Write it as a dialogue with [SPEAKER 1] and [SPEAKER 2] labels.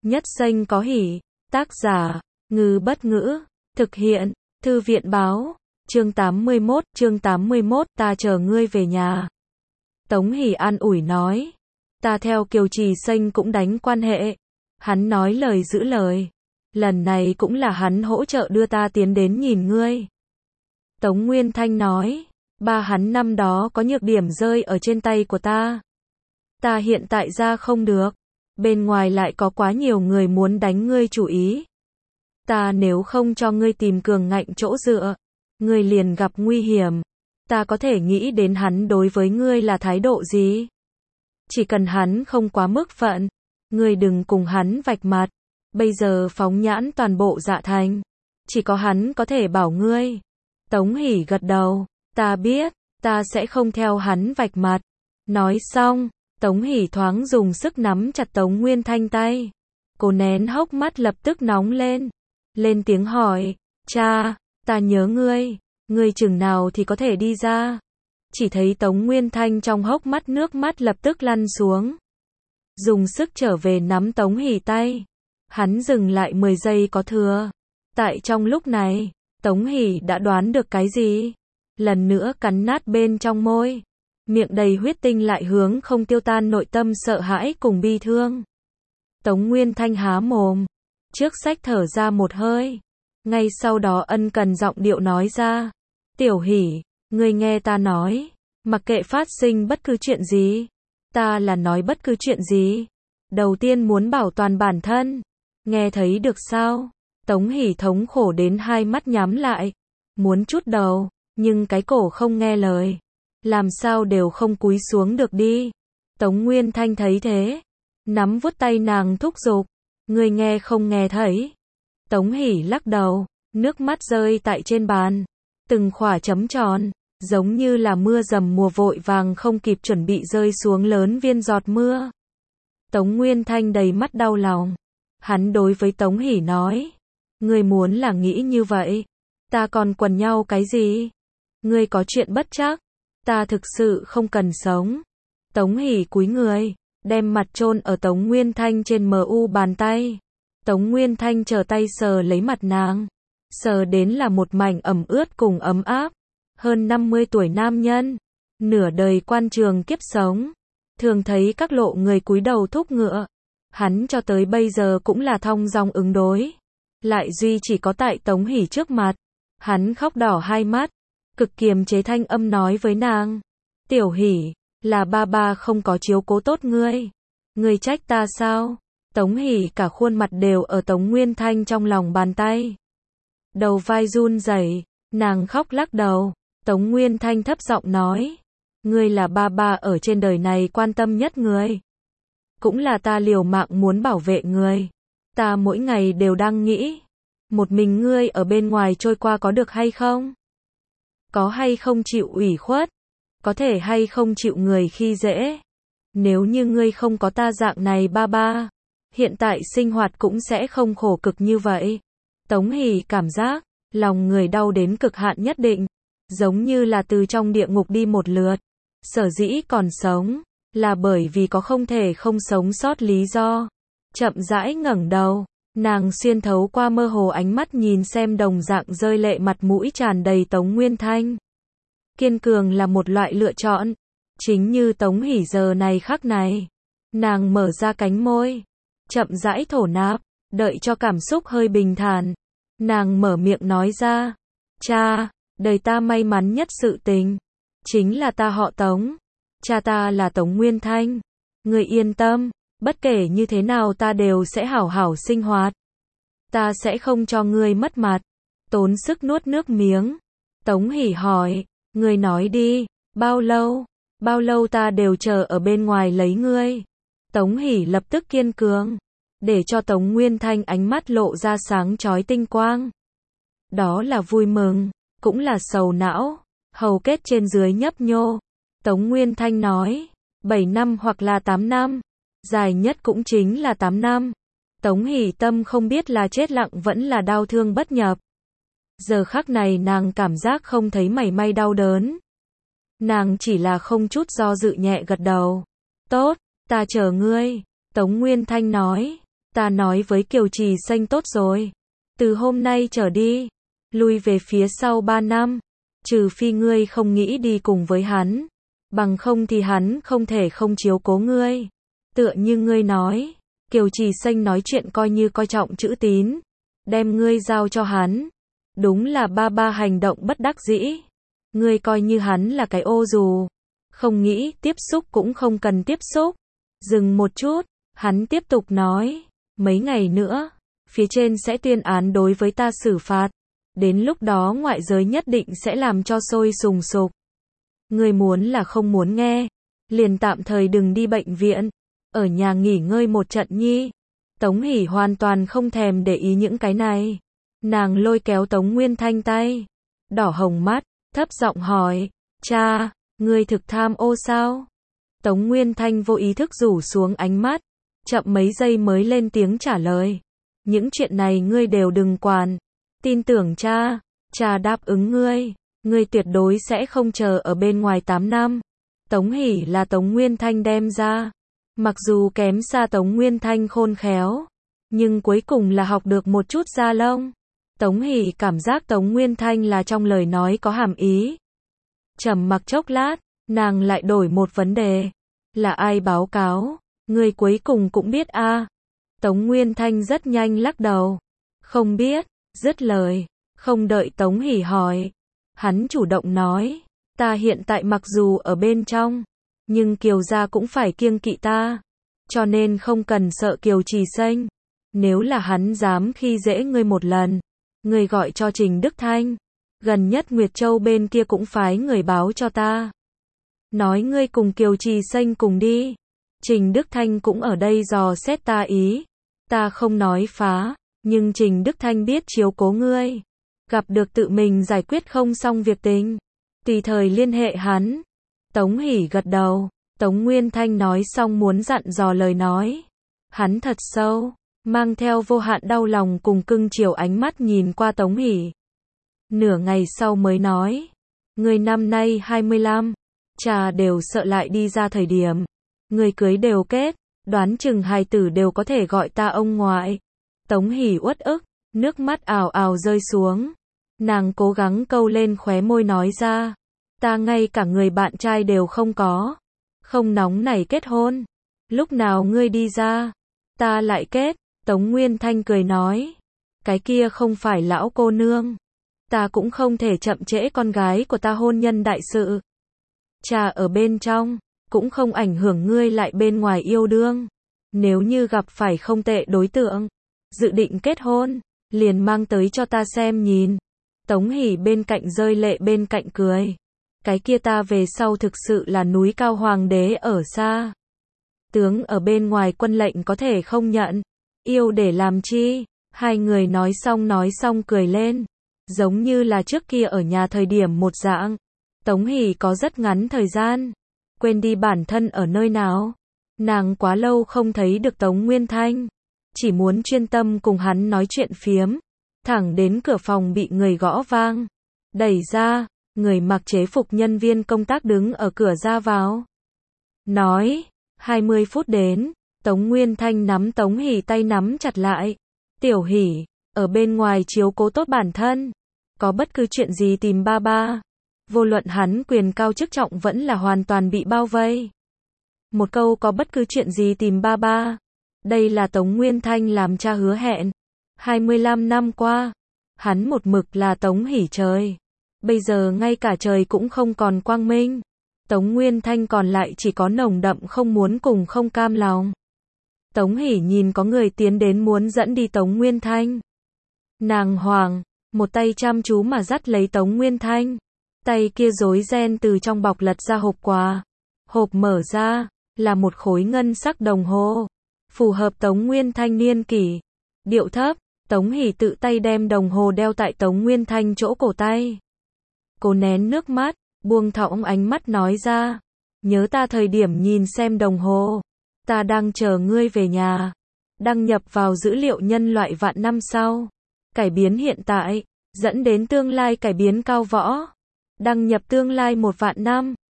[SPEAKER 1] Nhất Xanh có hỉ. Tác giả, Ngư Bất Ngữ. Thực hiện, Thư viện Báo. Chương 81, ta chờ ngươi về nhà. Tống Hỷ an ủi nói. Ta theo Kiều Trì Xanh cũng đánh quan hệ. Hắn nói lời giữ lời. Lần này cũng là hắn hỗ trợ đưa ta tiến đến nhìn ngươi. Tống Nguyên Thanh nói. Ba hắn năm đó có nhược điểm rơi ở trên tay của ta. Ta hiện tại ra không được. Bên ngoài lại có quá nhiều người muốn đánh ngươi chủ ý. Ta nếu không cho ngươi tìm cường ngạnh chỗ dựa, ngươi liền gặp nguy hiểm. Ta có thể nghĩ đến hắn đối với ngươi là thái độ gì. Chỉ cần hắn không quá mức phận, ngươi đừng cùng hắn vạch mặt. Bây giờ phóng nhãn toàn bộ Dạ Thành, chỉ có hắn có thể bảo ngươi. Tống Hỷ gật đầu. Ta biết, ta sẽ không theo hắn vạch mặt. Nói xong, Tống Hỷ thoáng dùng sức nắm chặt Tống Nguyên Thanh tay. Cô nén hốc mắt lập tức nóng lên. Lên tiếng hỏi, cha, ta nhớ ngươi chừng nào thì có thể đi ra. Chỉ thấy Tống Nguyên Thanh trong hốc mắt nước mắt lập tức lăn xuống. Dùng sức trở về nắm Tống Hỷ tay. Hắn dừng lại 10 giây có thừa. Tại trong lúc này, Tống Hỷ đã đoán được cái gì. Lần nữa cắn nát bên trong môi. Miệng đầy huyết tinh lại hướng không tiêu tan nội tâm sợ hãi cùng bi thương. Tống Nguyên Thanh há mồm. Trước xách thở ra một hơi. Ngay sau đó ân cần giọng điệu nói ra. Tiểu Hỷ, ngươi nghe ta nói. Mặc kệ phát sinh bất cứ chuyện gì. Ta là nói bất cứ chuyện gì. Đầu tiên muốn bảo toàn bản thân. Nghe thấy được sao? Tống Hỷ thống khổ đến hai mắt nhắm lại. Muốn trút đầu, nhưng cái cổ không nghe lời. Làm sao đều không cúi xuống được đi. Tống Nguyên Thanh thấy thế. Nắm vuốt tay nàng thúc giục. Ngươi nghe không nghe thấy. Tống Hỷ lắc đầu. Nước mắt rơi tại trên bàn. Từng khỏa chấm tròn. Giống như là mưa dầm mùa vội vàng không kịp chuẩn bị rơi xuống lớn viên giọt mưa. Tống Nguyên Thanh đầy mắt đau lòng. Hắn đối với Tống Hỷ nói. Ngươi muốn là nghĩ như vậy. Ta còn quần nhau cái gì? Ngươi có chuyện bất trắc. Ta thực sự không cần sống. Tống Hỷ cúi người. Đem mặt chôn ở Tống Nguyên Thanh trên mu bàn tay. Tống Nguyên Thanh trở tay sờ lấy mặt nàng. Sờ đến là một mảnh ẩm ướt cùng ấm áp. Hơn 50 tuổi nam nhân. Nửa đời quan trường kiếp sống. Thường thấy các lộ người cúi đầu thúc ngựa. Hắn cho tới bây giờ cũng là thong dong ứng đối. Lại duy chỉ có tại Tống Hỷ trước mặt. Hắn khóc đỏ hai mắt. Cực kiềm chế thanh âm nói với nàng. Tiểu Hỷ, là ba không có chiếu cố tốt ngươi. Ngươi trách ta sao? Tống Hỷ cả khuôn mặt đều ở Tống Nguyên Thanh trong lòng bàn tay. Đầu vai run rẩy, nàng khóc lắc đầu. Tống Nguyên Thanh thấp giọng nói. Ngươi là ba ở trên đời này quan tâm nhất ngươi. Cũng là ta liều mạng muốn bảo vệ ngươi. Ta mỗi ngày đều đang nghĩ. Một mình ngươi ở bên ngoài trôi qua có được hay không? Có hay không chịu ủy khuất? Có thể hay không chịu người khi dễ? Nếu như ngươi không có ta dạng này ba, hiện tại sinh hoạt cũng sẽ không khổ cực như vậy. Tống Hỷ cảm giác, lòng người đau đến cực hạn nhất định. Giống như là từ trong địa ngục đi một lượt. Sở dĩ còn sống, là bởi vì có không thể không sống sót lý do. Chậm rãi ngẩng đầu. Nàng xuyên thấu qua mơ hồ ánh mắt nhìn xem đồng dạng rơi lệ mặt mũi tràn đầy Tống Nguyên Thanh. Kiên cường là một loại lựa chọn. Chính như Tống Hỷ giờ này khắc này. Nàng mở ra cánh môi. Chậm rãi thổ nạp. Đợi cho cảm xúc hơi bình thản. Nàng mở miệng nói ra. Cha, đời ta may mắn nhất sự tình. Chính là ta họ Tống. Cha ta là Tống Nguyên Thanh. Ngươi yên tâm. Bất kể như thế nào ta đều sẽ hảo hảo sinh hoạt. Ta sẽ không cho ngươi mất mặt. Tốn sức nuốt nước miếng. Tống Hỷ hỏi. Ngươi nói đi. Bao lâu? Bao lâu ta đều chờ ở bên ngoài lấy ngươi. Tống Hỷ lập tức kiên cường. Để cho Tống Nguyên Thanh ánh mắt lộ ra sáng chói tinh quang. Đó là vui mừng. Cũng là sầu não. Hầu kết trên dưới nhấp nhô. Tống Nguyên Thanh nói. 7 năm hoặc là 8 năm. Dài nhất cũng chính là 8 năm. Tống Hỷ tâm không biết là chết lặng vẫn là đau thương bất nhập. Giờ khắc này nàng cảm giác không thấy mảy may đau đớn. Nàng chỉ là không chút do dự nhẹ gật đầu. Tốt, ta chờ ngươi. Tống Nguyên Thanh nói. Ta nói với Kiều Trì Xanh tốt rồi. Từ hôm nay trở đi, lui về phía sau 3 năm. Trừ phi ngươi không nghĩ đi cùng với hắn. Bằng không thì hắn không thể không chiếu cố ngươi. Tựa như ngươi nói, Kiều Trì Xanh nói chuyện coi như coi trọng chữ tín. Đem ngươi giao cho hắn. Đúng là ba ba hành động bất đắc dĩ. Ngươi coi như hắn là cái ô dù. Không nghĩ tiếp xúc cũng không cần tiếp xúc. Dừng một chút, hắn tiếp tục nói. Mấy ngày nữa, phía trên sẽ tuyên án đối với ta xử phạt. Đến lúc đó ngoại giới nhất định sẽ làm cho sôi sùng sục. Ngươi muốn là không muốn nghe. Liền tạm thời đừng đi bệnh viện. Ở nhà nghỉ ngơi một trận nhi. Tống Hỷ hoàn toàn không thèm để ý những cái này. Nàng lôi kéo Tống Nguyên Thanh tay. Đỏ hồng mắt, thấp giọng hỏi. Cha, ngươi thực tham ô sao? Tống Nguyên Thanh vô ý thức rủ xuống ánh mắt. Chậm mấy giây mới lên tiếng trả lời. Những chuyện này ngươi đều đừng quản. Tin tưởng cha. Cha đáp ứng ngươi. Ngươi tuyệt đối sẽ không chờ ở bên ngoài 8 năm. Tống Hỷ là Tống Nguyên Thanh đem ra. Mặc dù kém xa Tống Nguyên Thanh khôn khéo. Nhưng cuối cùng là học được một chút da lông. Tống Hỷ cảm giác Tống Nguyên Thanh là trong lời nói có hàm ý. Trầm mặc chốc lát, nàng lại đổi một vấn đề. Là ai báo cáo? Ngươi cuối cùng cũng biết a? Tống Nguyên Thanh rất nhanh lắc đầu. Không biết, dứt lời. Không đợi Tống Hỷ hỏi. Hắn chủ động nói. Ta hiện tại mặc dù ở bên trong. Nhưng Kiều gia cũng phải kiêng kỵ ta. Cho nên không cần sợ Kiều Trì Xanh. Nếu là hắn dám khi dễ ngươi một lần. Ngươi gọi cho Trình Đức Thanh. Gần nhất Nguyệt Châu bên kia cũng phái người báo cho ta. Nói ngươi cùng Kiều Trì Xanh cùng đi. Trình Đức Thanh cũng ở đây dò xét ta ý. Ta không nói phá. Nhưng Trình Đức Thanh biết chiếu cố ngươi. Gặp được tự mình giải quyết không xong việc tình. Tùy thời liên hệ hắn. Tống Hỷ gật đầu. Tống Nguyên Thanh nói xong muốn dặn dò lời nói. Hắn thật sâu. Mang theo vô hạn đau lòng cùng cưng chiều ánh mắt nhìn qua Tống Hỷ. Nửa ngày sau mới nói. Người năm nay 25. Cha đều sợ lại đi ra thời điểm. Người cưới đều kết. Đoán chừng hài tử đều có thể gọi ta ông ngoại. Tống Hỷ uất ức. Nước mắt ào ào rơi xuống. Nàng cố gắng câu lên khóe môi nói ra. Ta ngay cả người bạn trai đều không có. Không nóng nảy kết hôn. Lúc nào ngươi đi ra. Ta lại kết. Tống Nguyên Thanh cười nói. Cái kia không phải lão cô nương. Ta cũng không thể chậm trễ con gái của ta hôn nhân đại sự. Cha ở bên trong. Cũng không ảnh hưởng ngươi lại bên ngoài yêu đương. Nếu như gặp phải không tệ đối tượng. Dự định kết hôn. Liền mang tới cho ta xem nhìn. Tống Hỷ bên cạnh rơi lệ bên cạnh cười. Cái kia ta về sau thực sự là núi cao hoàng đế ở xa. Tướng ở bên ngoài quân lệnh có thể không nhận. Yêu để làm chi? Hai người nói xong cười lên. Giống như là trước kia ở nhà thời điểm một dạng. Tống Hỷ có rất ngắn thời gian. Quên đi bản thân ở nơi nào. Nàng quá lâu không thấy được Tống Nguyên Thanh. Chỉ muốn chuyên tâm cùng hắn nói chuyện phiếm. Thẳng đến cửa phòng bị người gõ vang. Đẩy ra. Người mặc chế phục nhân viên công tác đứng ở cửa ra vào. Nói. 20 phút đến. Tống Nguyên Thanh nắm Tống Hỷ tay nắm chặt lại. Tiểu Hỷ. Ở bên ngoài chiếu cố tốt bản thân. Có bất cứ chuyện gì tìm ba ba. Vô luận hắn quyền cao chức trọng vẫn là hoàn toàn bị bao vây. Một câu có bất cứ chuyện gì tìm ba ba. Đây là Tống Nguyên Thanh làm cha hứa hẹn. 25 năm qua. Hắn một mực là Tống Hỷ trời. Bây giờ ngay cả trời cũng không còn quang minh. Tống Nguyên Thanh còn lại chỉ có nồng đậm không muốn cùng không cam lòng. Tống Hỷ nhìn có người tiến đến muốn dẫn đi Tống Nguyên Thanh. Nàng hoảng, một tay chăm chú mà dắt lấy Tống Nguyên Thanh. Tay kia rối ren từ trong bọc lật ra hộp quà. Hộp mở ra, là một khối ngân sắc đồng hồ. Phù hợp Tống Nguyên Thanh niên kỷ. Điệu thấp, Tống Hỷ tự tay đem đồng hồ đeo tại Tống Nguyên Thanh chỗ cổ tay. Cô nén nước mắt, buông thõng ánh mắt nói ra. Nhớ ta thời điểm nhìn xem đồng hồ. Ta đang chờ ngươi về nhà. Đăng nhập vào dữ liệu nhân loại vạn năm sau. Cải biến hiện tại, dẫn đến tương lai cải biến cao võ. Đăng nhập tương lai 1 vạn năm.